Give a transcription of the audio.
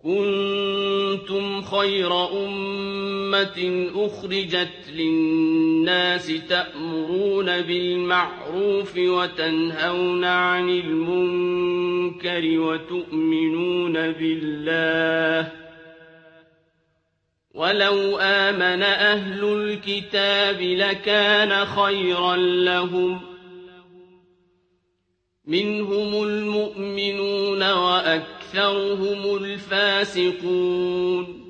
كنتم خير أمة أخرجت للناس تأمرون بالمعروف وتنهون عن المنكر وتؤمنون بالله ولو آمن أهل الكتاب لكان خيرا لهم منهم المؤمنون وأكثرهم الفاسقون